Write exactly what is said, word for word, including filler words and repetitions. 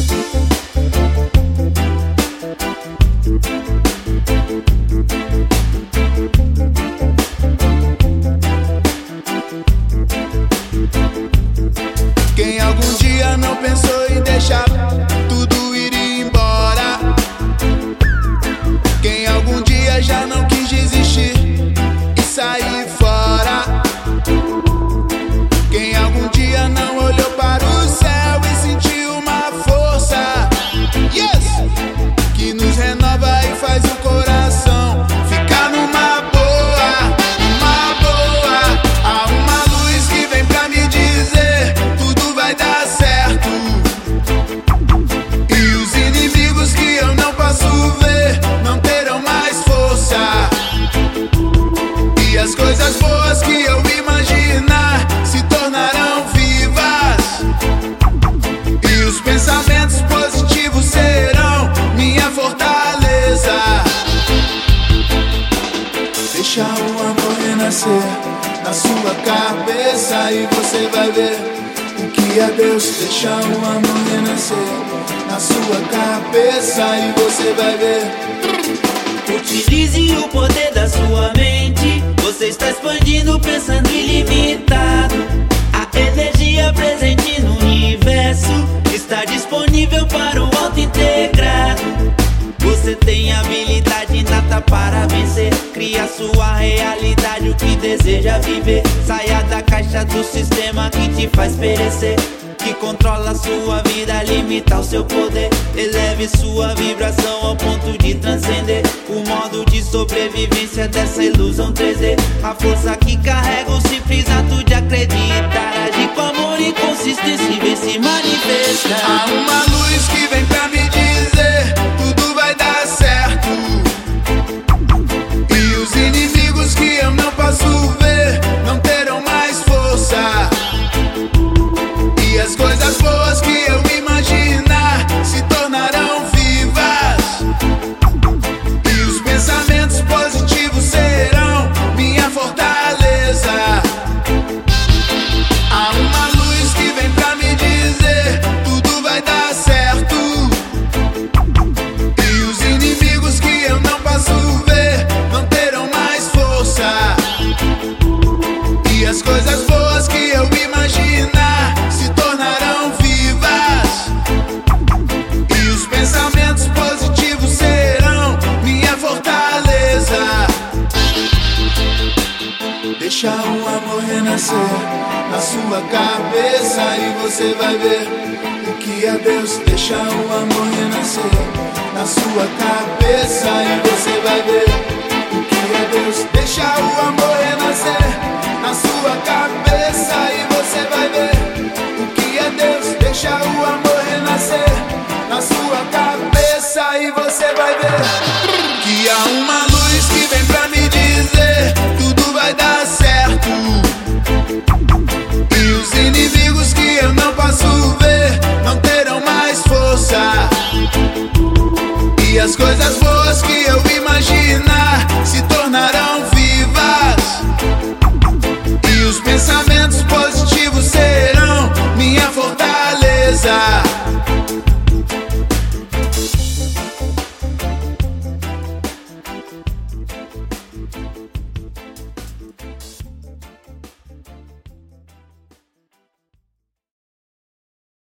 Quem algum dia não pensou em deixar tudo ir embora? Quem algum dia já não quis desistir e sair fora? Quem algum dia não olhou para o céu e sentiu uma força, yes, que nos renova e faz o coração ficar numa boa, numa boa. Há uma luz que vem pra me dizer tudo vai dar certo, e os inimigos que eu não posso ver não terão mais força, e as coisas boas que eu imaginar se tornarão vivas, e os pensamentos positivos serão minha fortaleza. Deixa o amor renascer na sua cabeça e você vai ver o que é Deus. Deixa o amor renascer na sua cabeça e você vai ver. Utilize o poder da sua mente. Você está expandindo, pensando ilimitado. A energia presente no universo está disponível para o auto-integrado. Você tem habilidade inata para vencer. Cria sua realidade, o que deseja viver. Saia da caixa do sistema que te faz perecer, que controla sua vida, limita o seu poder. Eleve sua vibração ao ponto de transcender o modo de sobrevivência dessa ilusão três D. A força que carrega o simples ato de acreditar, agir com amor e consistência e vem se manifestar. Há uma luz que vem pra me dizer tudo vai dar certo, e os inimigos que eu não posso ver não terão mais força, e as coisas boas que eu imaginar se tornarão vivas, e os pensamentos positivos serão minha fortaleza. Há uma luz que vem pra me dizer tudo vai dar certo, e os inimigos que eu não posso ver não terão mais força, e as coisas boas que eu imaginar se tornarão vivas, e os pensamentos positivos serão minha fortaleza. Deixa o amor renascer na sua cabeça e você vai ver o que é Deus. Deixa o amor renascer na sua cabeça e você vai ver o que é Deus. Deixa o amor renascer na sua cabeça e você vai ver o que é Deus. Deixa o amor renascer na sua cabeça e você vai ver que há uma luz que vem pra me dizer tudo vai dar certo, e os inimigos que eu não posso ver não terão mais força, e as coisas boas que eu